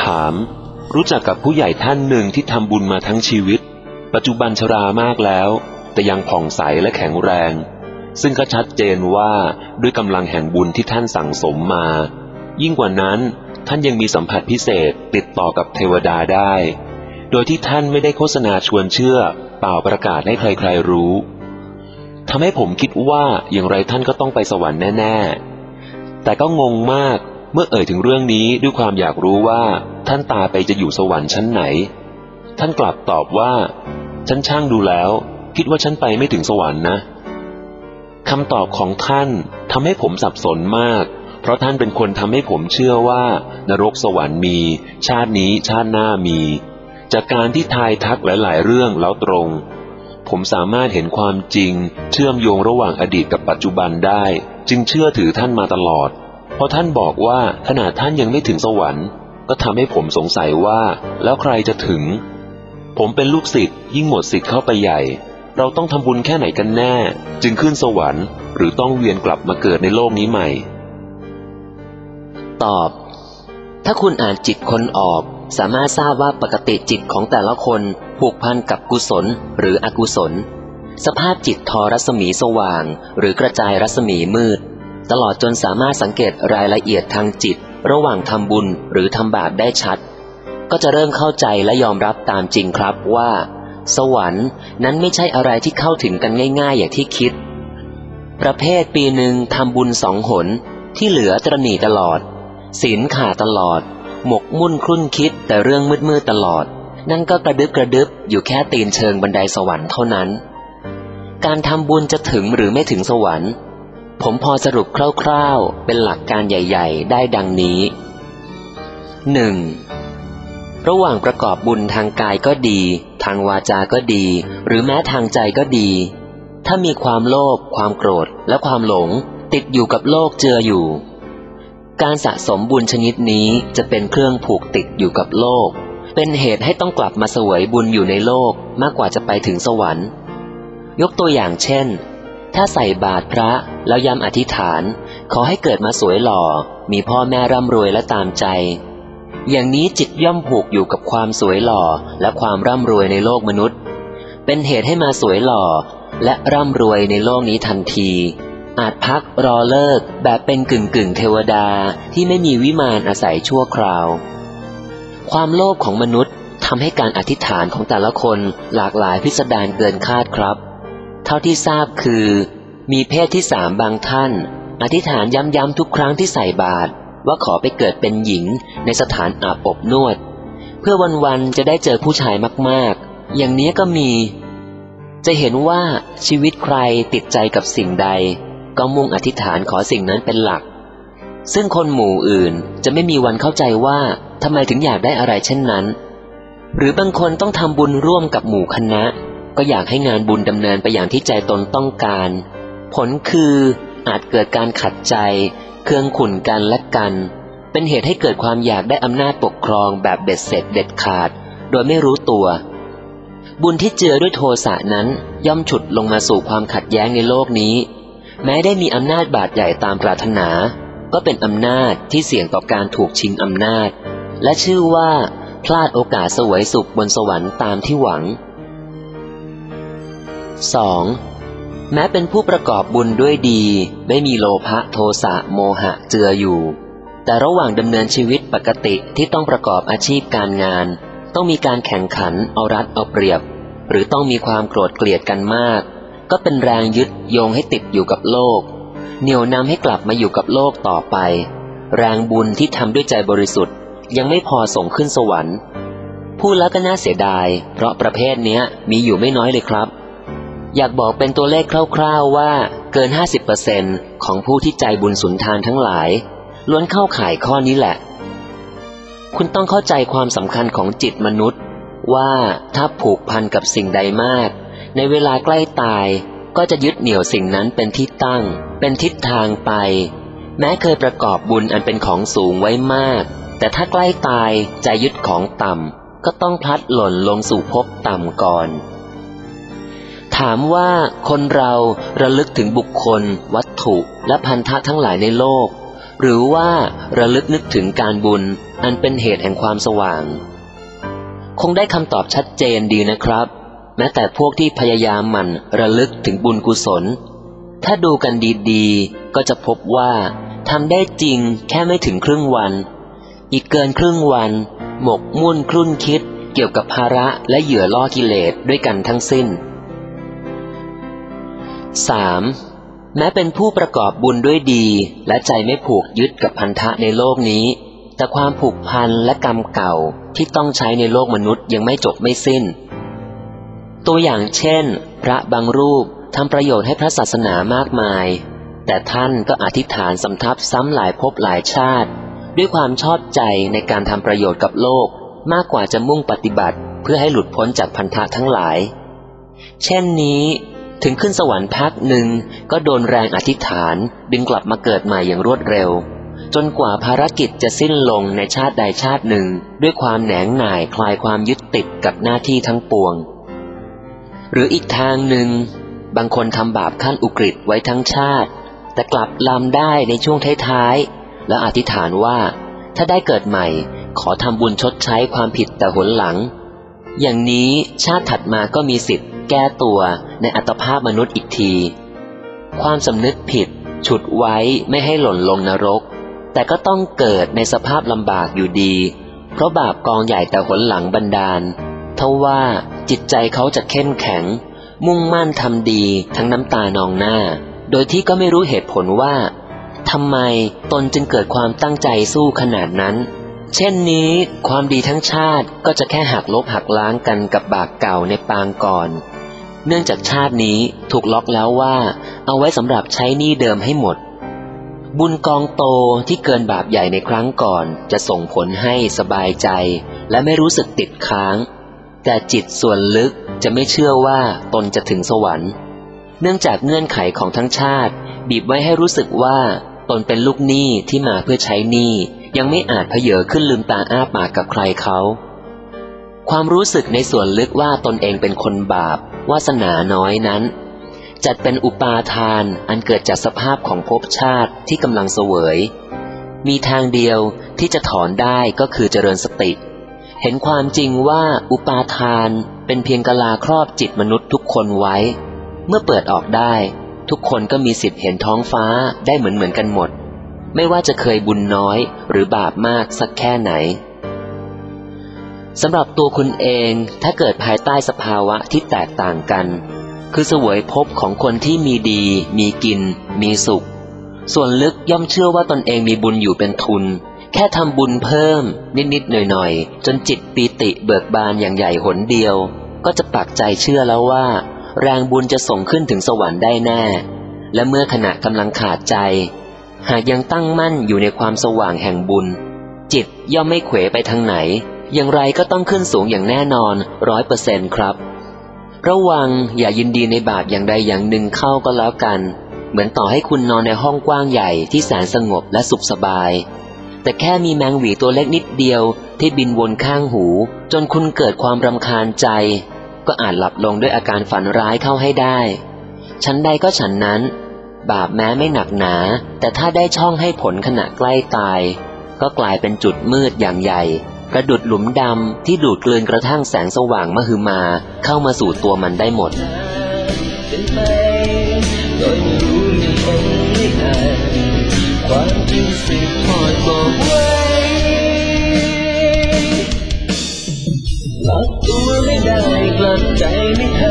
ถามรู้จักกับผู้ใหญ่ท่านหนึ่งที่ทำบุญมาทั้งชีวิตปัจจุบันชรามากแล้วแต่ยังผ่องใสและแข็งแรงซึ่งก็ชัดเจนว่าด้วยกำลังแห่งบุญที่ท่านสั่งสมมายิ่งกว่านั้นท่านยังมีสัมผัสพิเศษติดต่อกับเทวดาได้โดยที่ท่านไม่ได้โฆษณาชวนเชื่อเปล่าประกาศให้ใครๆรู้ทำให้ผมคิดว่าอย่างไรท่านก็ต้องไปสวรรค์แน่ๆแต่ก็งงมากเมื่อเอ่ยถึงเรื่องนี้ด้วยความอยากรู้ว่าท่านตายไปจะอยู่สวรรค์ชั้นไหนท่านกลับตอบว่าฉันช่างดูแล้วคิดว่าฉันไปไม่ถึงสวรรค์นะคำตอบของท่านทำให้ผมสับสนมากเพราะท่านเป็นคนทำให้ผมเชื่อว่านรกสวรรค์มีชาตินี้ชาติหน้ามีจากการที่ทายทักหลายๆเรื่องแล้วตรงผมสามารถเห็นความจริงเชื่อมโยงระหว่างอดีตกับปัจจุบันได้จึงเชื่อถือท่านมาตลอดเพราะท่านบอกว่าขนาดท่านยังไม่ถึงสวรรค์ก็ทำให้ผมสงสัยว่าแล้วใครจะถึงผมเป็นลูกศิษย์ยิ่งหมดสิทธิ์เข้าไปใหญ่เราต้องทำบุญแค่ไหนกันแน่จึงขึ้นสวรรค์หรือต้องเวียนกลับมาเกิดในโลกนี้ใหม่ตอบถ้าคุณอ่านจิตคนออกสามารถทราบว่าปกติจิตของแต่ละคนผูกพันกับกุศลหรืออกุศลสภาพจิตทอรัศมีสว่างหรือกระจายรัศมีมืดตลอดจนสามารถสังเกตรายละเอียดทางจิตระหว่างทำบุญหรือทำบาปได้ชัดก็จะเริ่มเข้าใจและยอมรับตามจริงครับว่าสวรรค์นั้นไม่ใช่อะไรที่เข้าถึงกันง่ายๆอย่างที่คิดประเภทปีหนึ่งทำบุญ2 หนที่เหลือตระหนี่ตลอดศีลขาดตลอดหมกมุ่นครุ่นคิดแต่เรื่องมืดๆตลอดนั่นก็กระดึบอยู่แค่ตีนเชิงบันไดสวรรค์เท่านั้นการทำบุญจะถึงหรือไม่ถึงสวรรค์ผมพอสรุปคร่าวๆเป็นหลักการใหญ่ๆได้ดังนี้ 1. ระหว่างประกอบบุญทางกายก็ดีทางวาจาก็ดีหรือแม้ทางใจก็ดีถ้ามีความโลภความโกรธและความหลงติดอยู่กับโลกเจืออยู่การสะสมบุญชนิดนี้จะเป็นเครื่องผูกติดอยู่กับโลกเป็นเหตุให้ต้องกลับมาเสวยบุญอยู่ในโลกมากกว่าจะไปถึงสวรรค์ยกตัวอย่างเช่นถ้าใส่บาตรพระแล้วย้ำอธิษฐานขอให้เกิดมาสวยหล่อมีพ่อแม่ร่ำรวยและตามใจอย่างนี้จิตย่อมผูกอยู่กับความสวยหล่อและความร่ำรวยในโลกมนุษย์เป็นเหตุให้มาสวยหล่อและร่ำรวยในโลกนี้ทันทีอาจพักรอเลิกแบบเป็นกึ่งเทวดาที่ไม่มีวิมานอาศัยชั่วคราวความโลภของมนุษย์ทำให้การอธิษฐานของแต่ละคนหลากหลายพิสดารเกินคาดครับเท่าที่ทราบคือมีเพศที่3บางท่านอธิษฐานย้ำๆทุกครั้งที่ใส่บาตรว่าขอไปเกิดเป็นหญิงในสถานอาบอบนวดเพื่อวันๆจะได้เจอผู้ชายมากๆอย่างนี้ก็มีจะเห็นว่าชีวิตใครติดใจกับสิ่งใดก็มุ่งอธิษฐานขอสิ่งนั้นเป็นหลักซึ่งคนหมู่อื่นจะไม่มีวันเข้าใจว่าทำไมถึงอยากได้อะไรเช่นนั้นหรือบางคนต้องทำบุญร่วมกับหมู่คณะก็อยากให้งานบุญดำเนินไปอย่างที่ใจตนต้องการผลคืออาจเกิดการขัดใจเคืองขุ่นกันและกันเป็นเหตุให้เกิดความอยากได้อำนาจปกครองแบบเบ็ดเสร็จเด็ดขาดโดยไม่รู้ตัวบุญที่เจือด้วยโทสะนั้นย่อมฉุดลงมาสู่ความขัดแย้งในโลกนี้แม้ได้มีอำนาจบาดใหญ่ตามปรารถนาก็เป็นอำนาจที่เสี่ยงต่อการถูกชิงอำนาจและชื่อว่าพลาดโอกาสเสวยสุขบนสวรรค์ตามที่หวัง 2. แม้เป็นผู้ประกอบบุญด้วยดีไม่มีโลภะโทสะโมหะเจืออยู่แต่ระหว่างดำเนินชีวิตปกติที่ต้องประกอบอาชีพการงานต้องมีการแข่งขันเอารัดเอาเปรียบหรือต้องมีความโกรธเกลียดกันมากก็เป็นแรงยึดโยงให้ติดอยู่กับโลกเหนี่ยวนำให้กลับมาอยู่กับโลกต่อไปแรงบุญที่ทำด้วยใจบริสุทธิ์ยังไม่พอส่งขึ้นสวรรค์พูดแล้วก็น่าเสียดายเพราะประเภทเนี้ยมีอยู่ไม่น้อยเลยครับอยากบอกเป็นตัวเลขคร่าวๆว่าเกิน 50% ของผู้ที่ใจบุญสุนทานทั้งหลายล้วนเข้าข่ายข้อนี้แหละคุณต้องเข้าใจความสำคัญของจิตมนุษย์ว่าถ้าผูกพันกับสิ่งใดมากในเวลาใกล้ตายก็จะยึดเหนี่ยวสิ่งนั้นเป็นที่ตั้งเป็นทิศทางไปแม้เคยประกอบบุญอันเป็นของสูงไว้มากแต่ถ้าใกล้ตายใจยึดของต่ำก็ต้องพลัดหล่นลงสู่ภพต่ำก่อนถามว่าคนเราระลึกถึงบุคคลวัตถุและพันธะทั้งหลายในโลกหรือว่าระลึกนึกถึงการบุญอันเป็นเหตุแห่งความสว่างคงได้คำตอบชัดเจนดีนะครับแม้แต่พวกที่พยายามหมั่นระลึกถึงบุญกุศลถ้าดูกันดีๆก็จะพบว่าทำได้จริงแค่ไม่ถึงครึ่งวันอีกเกินครึ่งวันหมกมุ่นคลุ่นคิดเกี่ยวกับภาระและเหยื่อล่อกิเลสด้วยกันทั้งสิ้น 3. แม้เป็นผู้ประกอบบุญด้วยดีและใจไม่ผูกยึดกับพันธะในโลกนี้แต่ความผูกพันและกรรมเก่าที่ต้องใช้ในโลกมนุษย์ยังไม่จบไม่สิ้นตัวอย่างเช่นพระบางรูปทำประโยชน์ให้พระศาสนามากมายแต่ท่านก็อธิษฐานสำทับซ้ำหลายภพหลายชาติด้วยความชอบใจในการทำประโยชน์กับโลกมากกว่าจะมุ่งปฏิบัติเพื่อให้หลุดพ้นจากพันธะทั้งหลายเช่นนี้ถึงขึ้นสวรรค์พักหนึ่งก็โดนแรงอธิษฐานดึงกลับมาเกิดใหม่อย่างรวดเร็วจนกว่าภารกิจจะสิ้นลงในชาติใดชาติหนึ่งด้วยความแหนงหน่ายคลายความยึดติดกับหน้าที่ทั้งปวงหรืออีกทางหนึ่งบางคนทำบาปขั้นอุกฤษไว้ทั้งชาติแต่กลับลำได้ในช่วงท้ายๆแล้วอธิษฐานว่าถ้าได้เกิดใหม่ขอทำบุญชดใช้ความผิดแต่หนหลังอย่างนี้ชาติถัดมาก็มีสิทธิ์แก้ตัวในอัตภาพมนุษย์อีกทีความสำนึกผิดฉุดไว้ไม่ให้หล่นลงนรกแต่ก็ต้องเกิดในสภาพลำบากอยู่ดีเพราะบาปกองใหญ่แต่หนหลังบันดาลเท่าว่าจิตใจเขาจะเข้มแข็งมุ่งมั่นทำดีทั้งน้ำตานองหน้าโดยที่ก็ไม่รู้เหตุผลว่าทำไมตนจึงเกิดความตั้งใจสู้ขนาดนั้นเช่นนี้ความดีทั้งชาติก็จะแค่หักลบหักล้างกันกับบาปเก่าในปางก่อนเนื่องจากชาตินี้ถูกล็อกแล้วว่าเอาไว้สำหรับใช้หนี้เดิมให้หมดบุญกองโตที่เกินบาปใหญ่ในครั้งก่อนจะส่งผลให้สบายใจและไม่รู้สึกติดค้างแต่จิตส่วนลึกจะไม่เชื่อว่าตนจะถึงสวรรค์เนื่องจากเงื่อนไขของทั้งชาติบีบไว้ให้รู้สึกว่าตนเป็นลูกหนี้ที่มาเพื่อใช้หนี้ยังไม่อาจเผยขึ้นลืมตาอ้าปากกับใครเขาความรู้สึกในส่วนลึกว่าตนเองเป็นคนบาปวาสนาน้อยนั้นจัดเป็นอุปาทานอันเกิดจากสภาพของภพชาติที่กำลังเสวยมีทางเดียวที่จะถอนได้ก็คือเจริญสติเห็นความจริงว่าอุปาทานเป็นเพียงกะลาครอบจิตมนุษย์ทุกคนไว้เมื่อเปิดออกได้ทุกคนก็มีสิทธิ์เห็นท้องฟ้าได้เหมือนกันหมดไม่ว่าจะเคยบุญน้อยหรือบาปมากสักแค่ไหนสำหรับตัวคุณเองถ้าเกิดภายใต้สภาวะที่แตกต่างกันคือเสวยภพของคนที่มีดีมีกินมีสุขส่วนลึกย่อมเชื่อว่าตนเองมีบุญอยู่เป็นทุนแค่ทำบุญเพิ่มนิดๆหน่อยๆจนจิตปีติเบิกบานอย่างใหญ่หนเดียวก็จะปักใจเชื่อแล้วว่าแรงบุญจะส่งขึ้นถึงสวรรค์ได้แน่และเมื่อขณะกำลังขาดใจหากยังตั้งมั่นอยู่ในความสว่างแห่งบุญจิตย่อมไม่เขวไปทางไหนอย่างไรก็ต้องขึ้นสูงอย่างแน่นอน 100% ครับระวังอย่ายินดีในบาปอย่างใดอย่างหนึ่งเข้าก็แล้วกันเหมือนต่อให้คุณนอนในห้องกว้างใหญ่ที่แสนสงบและสุขสบายแต่แค่มีแมงหวีตัวเล็กนิดเดียวที่บินวนข้างหูจนคุณเกิดความรำคาญใจก็อาจหลับลงด้วยอาการฝันร้ายเข้าให้ได้ฉันใดก็ฉันนั้นบาปแม้ไม่หนักหนาแต่ถ้าได้ช่องให้ผลขณะใกล้ตายก็กลายเป็นจุดมืดอย่างใหญ่ประดุจหลุมดำที่ดูดกลืนกระทั่งแสงสว่างมหึมาเข้ามาสู่ตัวมันได้หมดความจริงสืบทอดบอกไว้หลับตัวไม่ได้กลับใจไม่ทัน